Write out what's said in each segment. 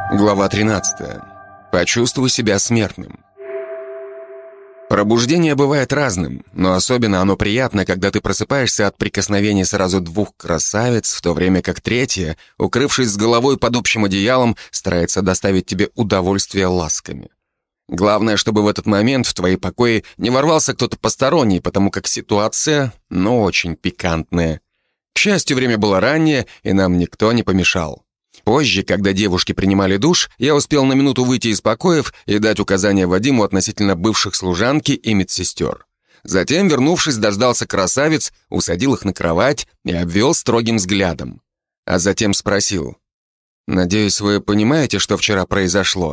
Глава 13. Почувствуй себя смертным. Пробуждение бывает разным, но особенно оно приятно, когда ты просыпаешься от прикосновений сразу двух красавиц, в то время как третья, укрывшись с головой под общим одеялом, старается доставить тебе удовольствие ласками. Главное, чтобы в этот момент в твои покои не ворвался кто-то посторонний, потому как ситуация, очень пикантная. К счастью, время было раннее, и нам никто не помешал. Позже, когда девушки принимали душ, я успел на минуту выйти из покоев и дать указания Вадиму относительно бывших служанки и медсестер. Затем, вернувшись, дождался красавиц, усадил их на кровать и обвел строгим взглядом. А затем спросил: «Надеюсь, вы понимаете, что вчера произошло?»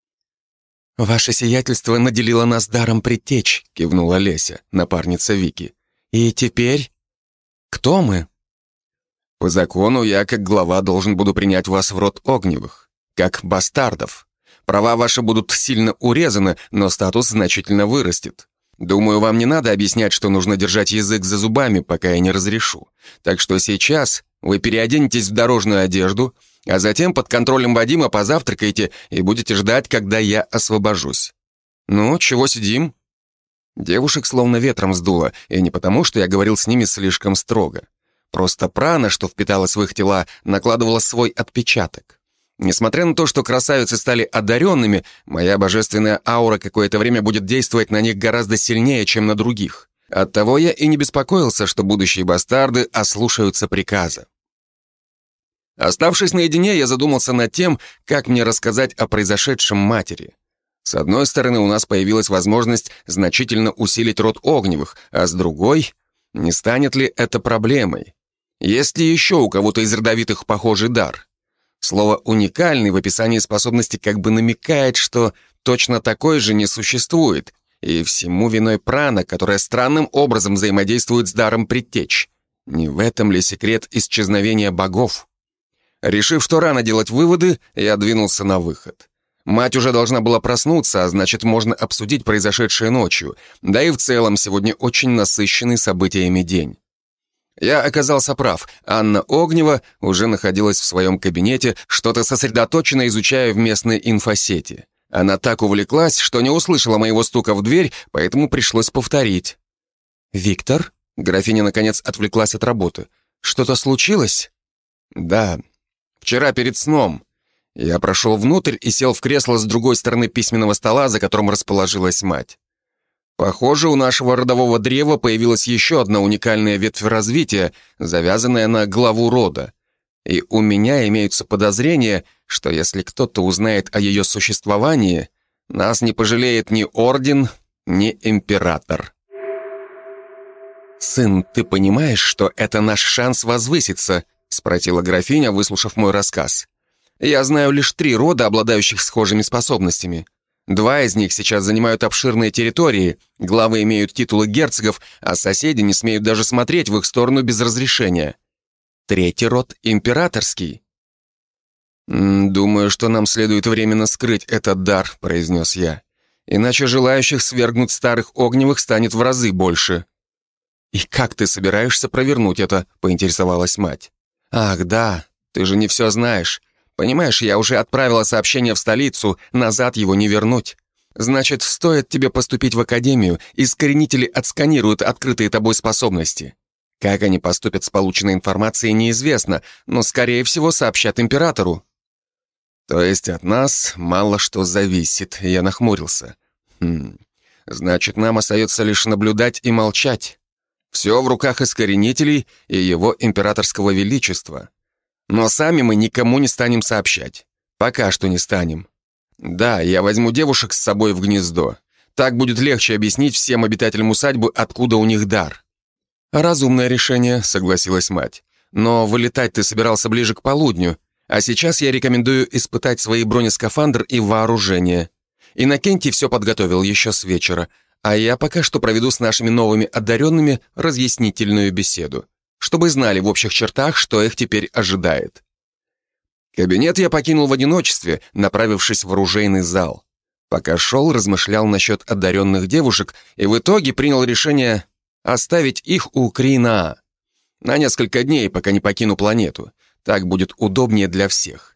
«Ваше сиятельство наделило нас даром предтеч», — кивнула Леся, напарница Вики. «И теперь? Кто мы?» «По закону я, как глава, должен буду принять вас в род Огневых, как бастардов. Права ваши будут сильно урезаны, но статус значительно вырастет. Думаю, вам не надо объяснять, что нужно держать язык за зубами, пока я не разрешу. Так что сейчас вы переоденетесь в дорожную одежду, а затем под контролем Вадима позавтракаете и будете ждать, когда я освобожусь. Ну, чего сидим?» Девушек словно ветром сдуло, и не потому, что я говорил с ними слишком строго. Просто прана, что впиталась в их тела, накладывала свой отпечаток. Несмотря на то, что красавицы стали одаренными, моя божественная аура какое-то время будет действовать на них гораздо сильнее, чем на других. Оттого я и не беспокоился, что будущие бастарды ослушаются приказа. Оставшись наедине, я задумался над тем, как мне рассказать о произошедшем матери. С одной стороны, у нас появилась возможность значительно усилить род Огневых, а с другой, не станет ли это проблемой? Есть ли еще у кого-то из родовитых похожий дар? Слово «уникальный» в описании способности как бы намекает, что точно такой же не существует, и всему виной прана, которая странным образом взаимодействует с даром предтеч. Не в этом ли секрет исчезновения богов? Решив, что рано делать выводы, я двинулся на выход. Мать уже должна была проснуться, а значит, можно обсудить произошедшее ночью, да и в целом сегодня очень насыщенный событиями день. Я оказался прав. Анна Огнева уже находилась в своем кабинете, что-то сосредоточенно изучая в местной инфосети. Она так увлеклась, что не услышала моего стука в дверь, поэтому пришлось повторить. «Виктор?» — графиня наконец отвлеклась от работы. «Что-то случилось?» «Да. Вчера перед сном». Я прошел внутрь и сел в кресло с другой стороны письменного стола, за которым расположилась мать. Похоже, у нашего родового древа появилась еще одна уникальная ветвь развития, завязанная на главу рода. И у меня имеются подозрения, что если кто-то узнает о ее существовании, нас не пожалеет ни орден, ни император. «Сын, ты понимаешь, что это наш шанс возвыситься?» — спросила графиня, выслушав мой рассказ. «Я знаю лишь 3 рода, обладающих схожими способностями. 2 из них сейчас занимают обширные территории, главы имеют титулы герцогов, а соседи не смеют даже смотреть в их сторону без разрешения. 3-й род — императорский». «Думаю, что нам следует временно скрыть этот дар», — произнес я. «Иначе желающих свергнуть старых Огневых станет в разы больше». «И как ты собираешься провернуть это?» — поинтересовалась мать. «Ах, да, ты же не все знаешь. Понимаешь, я уже отправила сообщение в столицу, назад его не вернуть. Значит, стоит тебе поступить в академию, искоренители отсканируют открытые тобой способности. Как они поступят с полученной информацией, неизвестно, но, скорее всего, сообщат императору». «То есть от нас мало что зависит», — я нахмурился. Значит, нам остается лишь наблюдать и молчать. Все в руках искоренителей и его императорского величества. Но сами мы никому не станем сообщать. Пока что не станем. Да, я возьму девушек с собой в гнездо. Так будет легче объяснить всем обитателям усадьбы, откуда у них дар». «Разумное решение», — согласилась мать. «Но вылетать ты собирался ближе к полудню, а сейчас я рекомендую испытать свои бронескафандр и вооружение. Иннокентий все подготовил еще с вечера, а я пока что проведу с нашими новыми одаренными разъяснительную беседу, чтобы знали в общих чертах, что их теперь ожидает». Кабинет я покинул в одиночестве, направившись в оружейный зал. Пока шел, размышлял насчет одаренных девушек и в итоге принял решение оставить их у Крина на несколько дней, пока не покину планету. Так будет удобнее для всех.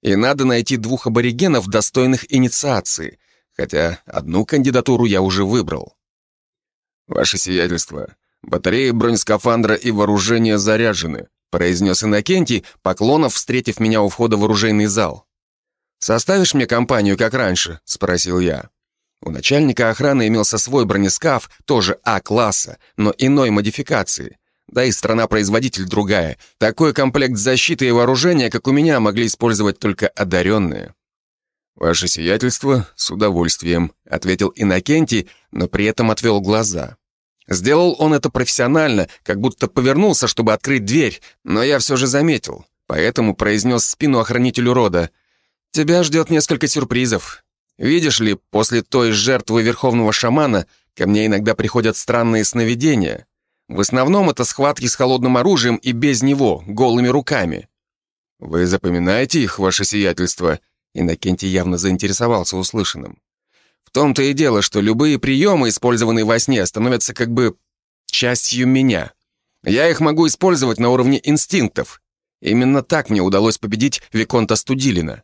и надо найти 2 аборигенов, достойных инициации, хотя одну кандидатуру я уже выбрал. «Ваше сиятельство, батареи бронескафандра и вооружение заряжены», произнес Иннокентий, Поклонов, встретив меня у входа в оружейный зал. «Составишь мне компанию, как раньше?» — спросил я. У начальника охраны имелся свой бронескаф, тоже А-класса, но иной модификации. Да и страна-производитель другая. Такой комплект защиты и вооружения, как у меня, могли использовать только одаренные. «Ваше сиятельство, с удовольствием», — ответил Иннокентий, но при этом отвел глаза. Сделал он это профессионально, как будто повернулся, чтобы открыть дверь, но я все же заметил, поэтому произнес в спину охранителю рода: «Тебя ждет несколько сюрпризов. Видишь ли, после той жертвы верховного шамана ко мне иногда приходят странные сновидения. В основном это схватки с холодным оружием и без него, голыми руками». «Вы запоминаете их, ваше сиятельство?» Иннокентий явно заинтересовался услышанным. «В том-то и дело, что любые приемы, использованные во сне, становятся как бы частью меня. Я их могу использовать на уровне инстинктов. Именно так мне удалось победить Виконта Студилина.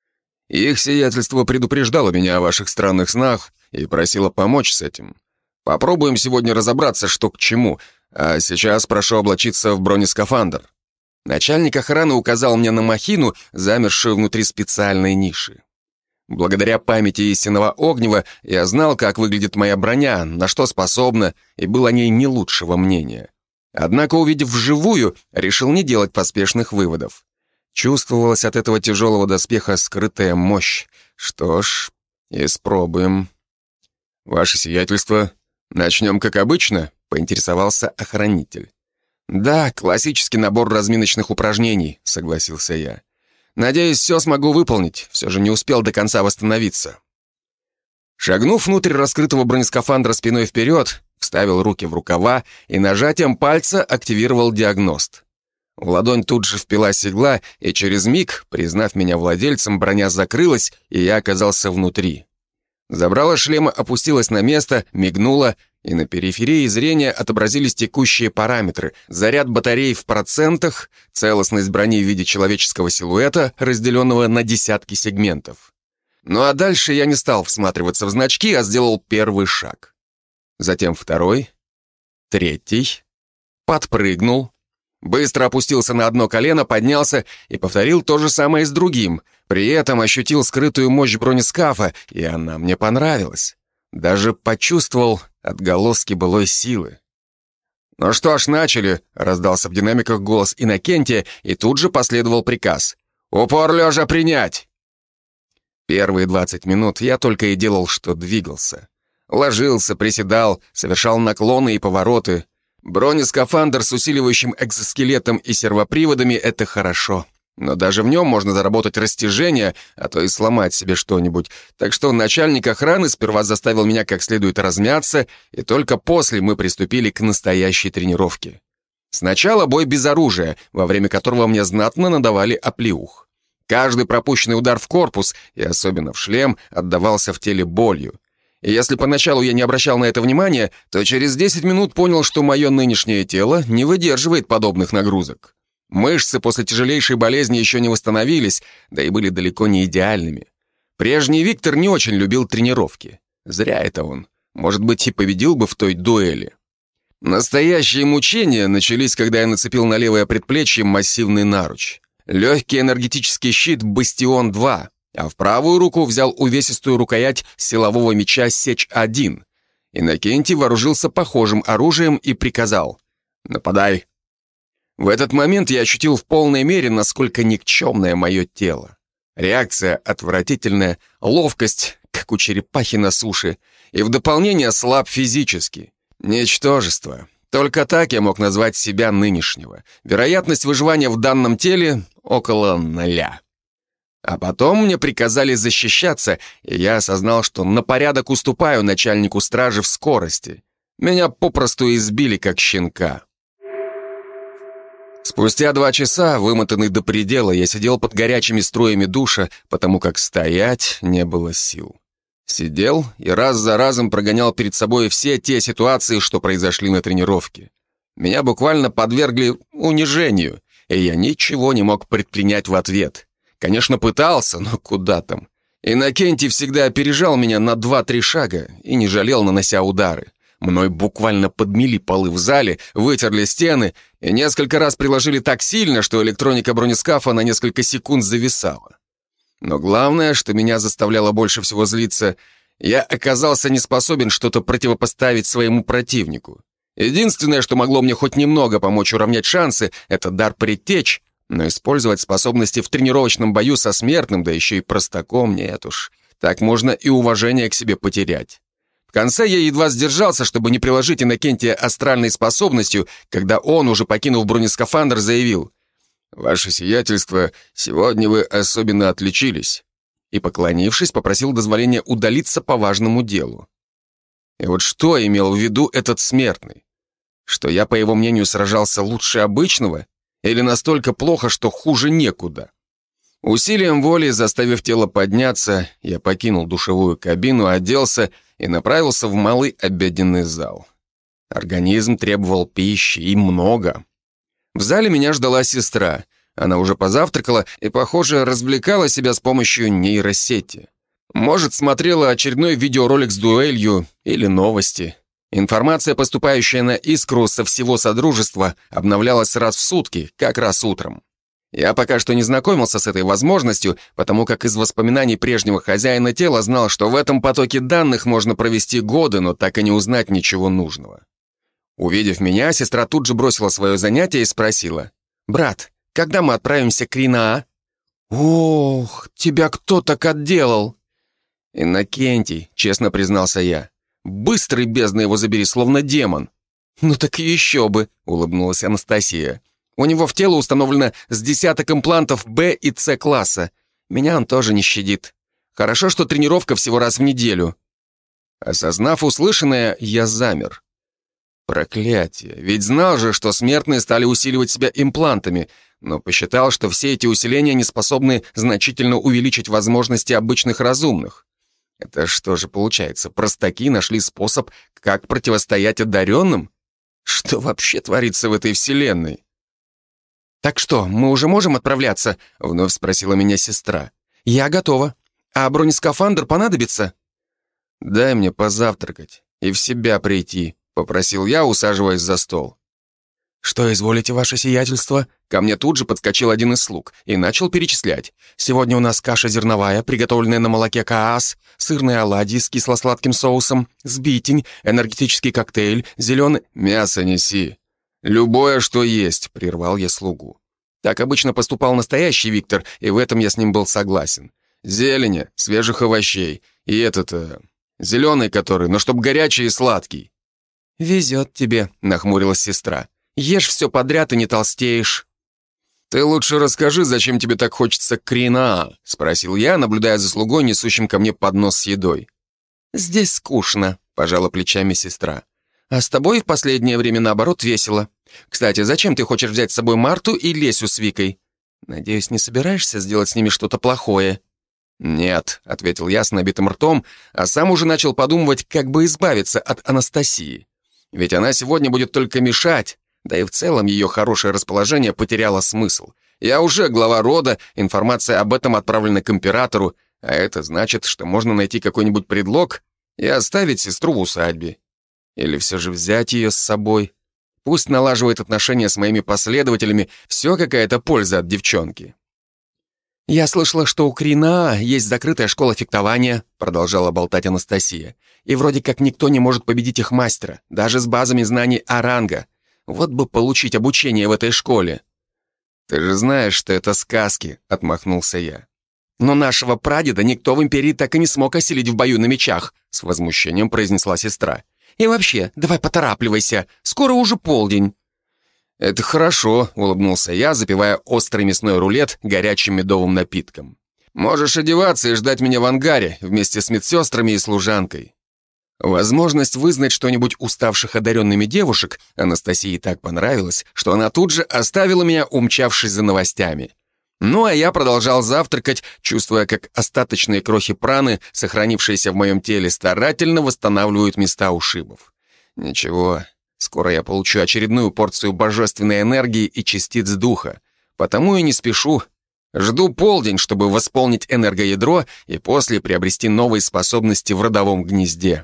Их сиятельство предупреждало меня о ваших странных снах и просило помочь с этим. Попробуем сегодня разобраться, что к чему, а сейчас прошу облачиться в бронескафандр». Начальник охраны указал мне на махину, замершую внутри специальной ниши. Благодаря памяти истинного Огнева я знал, как выглядит моя броня, на что способна, и был о ней не лучшего мнения. Однако, увидев вживую, решил не делать поспешных выводов. Чувствовалась от этого тяжелого доспеха скрытая мощь. Что ж, испробуем. «Ваше сиятельство, начнем как обычно?» — поинтересовался охранитель. «Да, классический набор разминочных упражнений», — согласился я. «Надеюсь, все смогу выполнить, все же не успел до конца восстановиться». Шагнув внутрь раскрытого бронескафандра спиной вперед, вставил руки в рукава и нажатием пальца активировал диагност. В ладонь тут же впилась игла, и через миг, признав меня владельцем, броня закрылась, и я оказался внутри. Забрало шлема опустилось на место, мигнуло, и на периферии зрения отобразились текущие параметры: заряд батареи в процентах, целостность брони в виде человеческого силуэта, разделенного на десятки сегментов. Ну а дальше я не стал всматриваться в значки, а сделал первый шаг. Затем второй, третий, подпрыгнул, быстро опустился на одно колено, поднялся и повторил то же самое с другим. При этом ощутил скрытую мощь бронескафа, и она мне понравилась. Даже почувствовал отголоски былой силы. «Ну что ж, начали!» — раздался в динамиках голос Иннокентия, и тут же последовал приказ: «Упор лежа принять!» Первые 20 минут я только и делал, что двигался. Ложился, приседал, совершал наклоны и повороты. Бронескафандр с усиливающим экзоскелетом и сервоприводами — это хорошо. Но даже в нем можно заработать растяжение, а то и сломать себе что-нибудь. Так что начальник охраны сперва заставил меня как следует размяться, и только после мы приступили к настоящей тренировке. Сначала бой без оружия, во время которого мне знатно надавали оплеух. Каждый пропущенный удар в корпус, и особенно в шлем, отдавался в теле болью. И если поначалу я не обращал на это внимания, то через 10 минут понял, что мое нынешнее тело не выдерживает подобных нагрузок. Мышцы после тяжелейшей болезни еще не восстановились, да и были далеко не идеальными. Прежний Виктор не очень любил тренировки. Зря это он. Может быть, и победил бы в той дуэли. Настоящие мучения начались, когда я нацепил на левое предплечье массивный наруч. Легкий энергетический щит «Бастион-2», а в правую руку взял увесистую рукоять силового меча «Сечь-1». Иннокентий вооружился похожим оружием и приказал: «Нападай». В этот момент я ощутил в полной мере, насколько никчемное мое тело. Реакция отвратительная, ловкость, как у черепахи на суше, и в дополнение слаб физически. Ничтожество. Только так я мог назвать себя нынешнего. Вероятность выживания в данном теле около 0. А потом мне приказали защищаться, и я осознал, что на порядок уступаю начальнику стражи в скорости. Меня попросту избили, как щенка. Спустя 2 часа, вымотанный до предела, я сидел под горячими струями душа, потому как стоять не было сил. Сидел и раз за разом прогонял перед собой все те ситуации, что произошли на тренировке. Меня буквально подвергли унижению, и я ничего не мог предпринять в ответ. Конечно, пытался, но куда там. Иннокентий всегда опережал меня на 2-3 шага и не жалел, нанося удары. Мной буквально подмели полы в зале, вытерли стены и несколько раз приложили так сильно, что электроника бронескафа на несколько секунд зависала. Но главное, что меня заставляло больше всего злиться, я оказался не способен что-то противопоставить своему противнику. Единственное, что могло мне хоть немного помочь уравнять шансы, это дар предтеч, но использовать способности в тренировочном бою со смертным, да еще и простаком, нет уж. Так можно и уважение к себе потерять. В конце я едва сдержался, чтобы не приложить Иннокентия астральной способностью, когда он, уже покинув бронескафандр, заявил: «Ваше сиятельство, сегодня вы особенно отличились», и, поклонившись, попросил дозволения удалиться по важному делу. И вот что имел в виду этот смертный? Что я, по его мнению, сражался лучше обычного? Или настолько плохо, что хуже некуда? Усилием воли, заставив тело подняться, я покинул душевую кабину, оделся и направился в малый обеденный зал. Организм требовал пищи, и много. В зале меня ждала сестра. Она уже позавтракала и, похоже, развлекала себя с помощью нейросети. Может, смотрела очередной видеоролик с дуэлью или новости. Информация, поступающая на Искру со всего Содружества, обновлялась раз в сутки, как раз утром. Я пока что не знакомился с этой возможностью, потому как из воспоминаний прежнего хозяина тела знал, что в этом потоке данных можно провести годы, но так и не узнать ничего нужного. Увидев меня, сестра тут же бросила свое занятие и спросила: «Брат, когда мы отправимся к Ринаа?» «Ох, тебя кто так отделал?» «Иннокентий», — честно признался я. «Быстрый, бездна его забери, словно демон». «Ну так еще бы», — улыбнулась Анастасия. «У него в тело установлено с десяток имплантов Б и С класса. Меня он тоже не щадит. Хорошо, что тренировка всего раз в неделю». Осознав услышанное, я замер. Проклятие, ведь знал же, что смертные стали усиливать себя имплантами, но посчитал, что все эти усиления не способны значительно увеличить возможности обычных разумных. Это что же получается, простаки нашли способ, как противостоять одаренным? Что вообще творится в этой вселенной? «Так что, мы уже можем отправляться?» — вновь спросила меня сестра. «Я готова. А бронескафандр понадобится?» «Дай мне позавтракать и в себя прийти», — попросил я, усаживаясь за стол. «Что изволите, ваше сиятельство?» Ко мне тут же подскочил один из слуг и начал перечислять. «Сегодня у нас каша зерновая, приготовленная на молоке каас, сырные оладьи с кисло-сладким соусом, сбитень, энергетический коктейль, зеленый...» «Мясо неси. Любое, что есть», — прервал я слугу. Так обычно поступал настоящий Виктор, и в этом я с ним был согласен. «Зелени, свежих овощей и зеленый который, но чтоб горячий и сладкий». «Везет тебе», — нахмурилась сестра. «Ешь все подряд и не толстеешь». «Ты лучше расскажи, зачем тебе так хочется к Ринаа?» — спросил я, наблюдая за слугой, несущим ко мне поднос с едой. «Здесь скучно», — пожала плечами сестра. «А с тобой в последнее время, наоборот, весело. Кстати, зачем ты хочешь взять с собой Марту и Лесю с Викой? Надеюсь, не собираешься сделать с ними что-то плохое?» «Нет», — ответил я с набитым ртом, а сам уже начал подумывать, как бы избавиться от Анастасии. Ведь она сегодня будет только мешать. Да и в целом ее хорошее расположение потеряло смысл. Я уже глава рода, информация об этом отправлена к императору, а это значит, что можно найти какой-нибудь предлог и оставить сестру в усадьбе. Или все же взять ее с собой. Пусть налаживает отношения с моими последователями, все какая-то польза от девчонки. «Я слышала, что у Кринаа есть закрытая школа фехтования», продолжала болтать Анастасия. «И вроде как никто не может победить их мастера, даже с базами знаний Оранга. Вот бы получить обучение в этой школе». «Ты же знаешь, что это сказки», — отмахнулся я. «Но нашего прадеда никто в империи так и не смог осилить в бою на мечах», — с возмущением произнесла сестра. «И вообще, давай поторапливайся, скоро уже полдень». «Это хорошо», — улыбнулся я, запивая острый мясной рулет горячим медовым напитком. «Можешь одеваться и ждать меня в ангаре вместе с медсестрами и служанкой». Возможность вызнать что-нибудь у ставших одаренными девушек Анастасии так понравилась, что она тут же оставила меня, умчавшись за новостями. Ну, а я продолжал завтракать, чувствуя, как остаточные крохи праны, сохранившиеся в моем теле, старательно восстанавливают места ушибов. Ничего, скоро я получу очередную порцию божественной энергии и частиц духа, потому и не спешу, Жду полдень, чтобы восполнить энергоядро и после приобрести новые способности в родовом гнезде.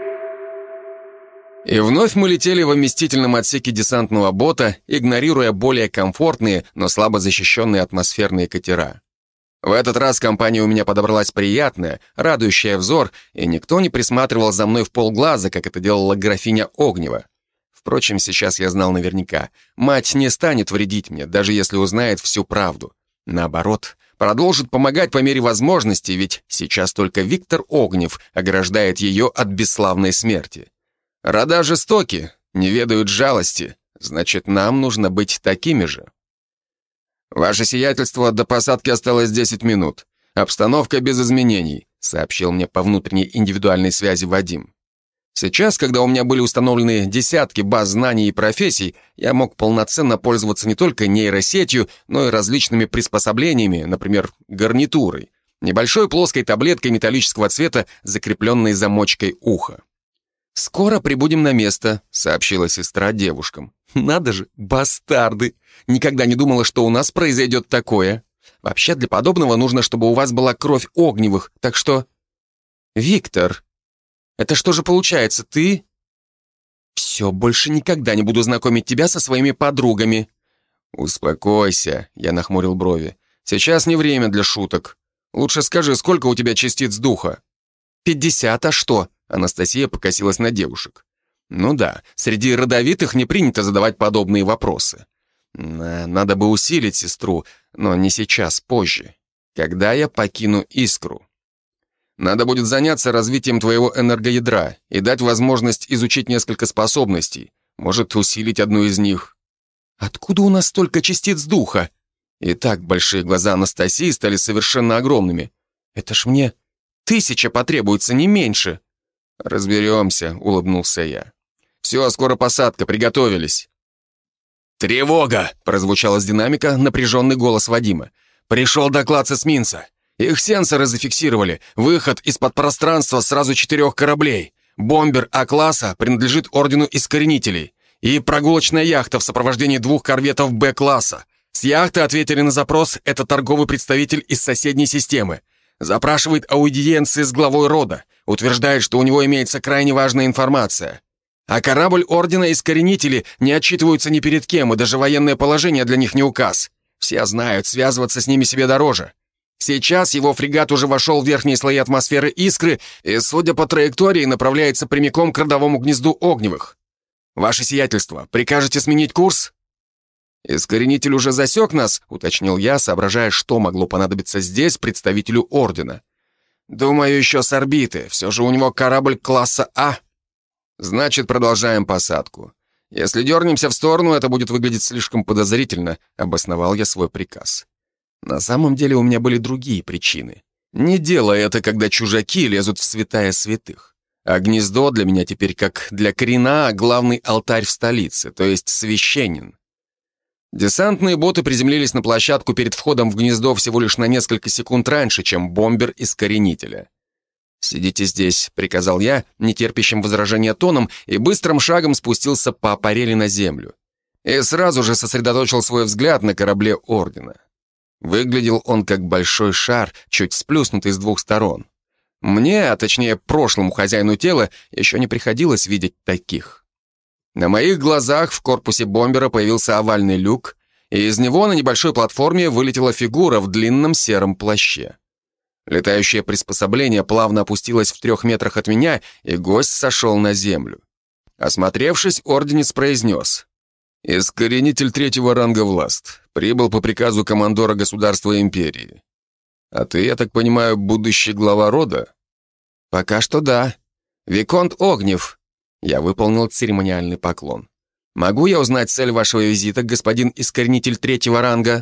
И вновь мы летели в вместительном отсеке десантного бота, игнорируя более комфортные, но слабо защищенные атмосферные катера. В этот раз компания у меня подобралась приятная, радующая взор, и никто не присматривал за мной в полглаза, как это делала графиня Огнева. Впрочем, сейчас я знал наверняка, мать не станет вредить мне, даже если узнает всю правду. Наоборот, продолжит помогать по мере возможности, ведь сейчас только Виктор Огнев ограждает ее от бесславной смерти. Рода жестоки, не ведают жалости, значит, нам нужно быть такими же. «Ваше сиятельство, до посадки осталось 10 минут. Обстановка без изменений», сообщил мне по внутренней индивидуальной связи Вадим. Сейчас, когда у меня были установлены десятки баз знаний и профессий, я мог полноценно пользоваться не только нейросетью, но и различными приспособлениями, например, гарнитурой, небольшой плоской таблеткой металлического цвета, закрепленной замочкой уха. «Скоро прибудем на место», — сообщила сестра девушкам. «Надо же, бастарды! Никогда не думала, что у нас произойдет такое. Вообще, для подобного нужно, чтобы у вас была кровь Огневых, так что...» «Виктор, это что же получается, ты...» «Все, больше никогда не буду знакомить тебя со своими подругами». «Успокойся», — я нахмурил брови. «Сейчас не время для шуток. Лучше скажи, сколько у тебя частиц духа?» 50, а что?» Анастасия покосилась на девушек. «Ну да, среди родовитых не принято задавать подобные вопросы. Надо бы усилить сестру, но не сейчас, позже. Когда я покину Искру. Надо будет заняться развитием твоего энергоядра и дать возможность изучить несколько способностей, может, усилить одну из них». «Откуда у нас столько частиц духа?» И так большие глаза Анастасии стали совершенно огромными. «Это ж мне 1000 потребуется, не меньше». «Разберемся», — улыбнулся я. «Все, скоро посадка, приготовились». «Тревога!» — прозвучал из динамика напряженный голос Вадима. «Пришел доклад с эсминца. Их сенсоры зафиксировали. Выход из-под пространства сразу 4 кораблей. Бомбер А-класса принадлежит Ордену Искоренителей. И прогулочная яхта в сопровождении 2 корветов Б-класса. С яхты ответили на запрос, это торговый представитель из соседней системы. Запрашивает аудиенции с главой рода. Утверждает, что у него имеется крайне важная информация. А корабль Ордена Искоренители не отчитываются ни перед кем, и даже военное положение для них не указ. Все знают, связываться с ними себе дороже. Сейчас его фрегат уже вошел в верхние слои атмосферы Искры и, судя по траектории, направляется прямиком к родовому гнезду Огневых. Ваше сиятельство, прикажете сменить курс?» «Искоренитель уже засек нас», — уточнил я, соображая, что могло понадобиться здесь представителю Ордена. «Думаю, еще с орбиты. Все же у него корабль класса А». «Значит, продолжаем посадку. Если дернемся в сторону, это будет выглядеть слишком подозрительно», — обосновал я свой приказ. На самом деле у меня были другие причины. Не делай это, когда чужаки лезут в святая святых. А гнездо для меня теперь, как для Крина, главный алтарь в столице, то есть священен. Десантные боты приземлились на площадку перед входом в гнездо всего лишь на несколько секунд раньше, чем бомбер Искоренителя. «Сидите здесь», — приказал я, нетерпящим возражения тоном, и быстрым шагом спустился по аппарели на землю. И сразу же сосредоточил свой взгляд на корабле Ордена. Выглядел он как большой шар, чуть сплюснутый с 2 сторон. Мне, а точнее прошлому хозяину тела, еще не приходилось видеть таких. На моих глазах в корпусе бомбера появился овальный люк, и из него на небольшой платформе вылетела фигура в длинном сером плаще. Летающее приспособление плавно опустилось в 3 метрах от меня, и гость сошел на землю. Осмотревшись, орденец произнес: «Искоренитель 3-го ранга Власт. Прибыл по приказу командора государства империи. А ты, я так понимаю, будущий глава рода?» «Пока что да. Виконт Огнев». Я выполнил церемониальный поклон. «Могу я узнать цель вашего визита, господин Искоренитель 3-го ранга?»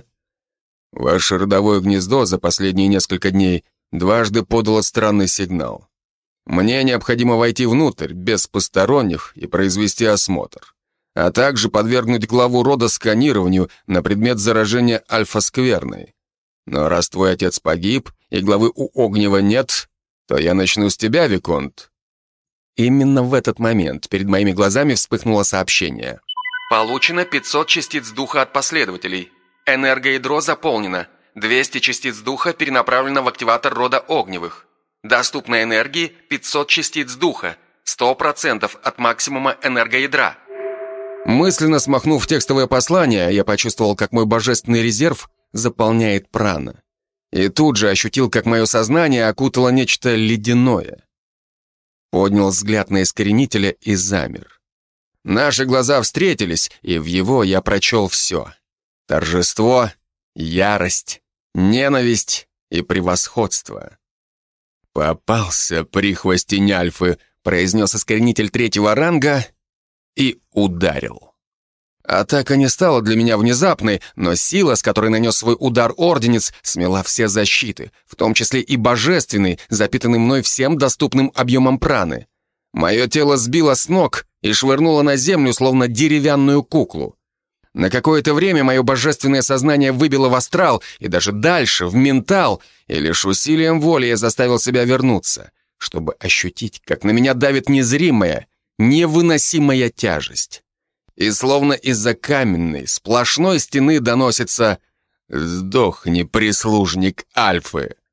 «Ваше родовое гнездо за последние несколько дней дважды подало странный сигнал. Мне необходимо войти внутрь, без посторонних, и произвести осмотр, а также подвергнуть главу рода сканированию на предмет заражения альфа-скверной. Но раз твой отец погиб, и главы у Огнева нет, то я начну с тебя, Виконт». Именно в этот момент перед моими глазами вспыхнуло сообщение. «Получено 500 частиц духа от последователей. Энергоядро заполнено. 200 частиц духа перенаправлено в активатор рода Огневых. Доступной энергии 500 частиц духа, 100% от максимума энергоядра. Мысленно смахнув текстовое послание, я почувствовал, как мой божественный резерв заполняет прана. И тут же ощутил, как мое сознание окутало нечто ледяное. Поднял взгляд на искоренителя и замер. Наши глаза встретились, и в его я прочел все. Торжество, ярость, ненависть и превосходство. «Попался, прихвостень Альфы», — произнес искоренитель 3-го ранга и ударил. Атака не стала для меня внезапной, но сила, с которой нанес свой удар Орденец, смела все защиты, в том числе и божественный, запитанный мной всем доступным объемом праны. Мое тело сбило с ног и швырнуло на землю, словно деревянную куклу. На какое-то время мое божественное сознание выбило в астрал и даже дальше, в ментал, и лишь усилием воли я заставил себя вернуться, чтобы ощутить, как на меня давит незримая, невыносимая тяжесть. И словно из-за каменной, сплошной стены доносится «Сдохни, прислужник Альфы».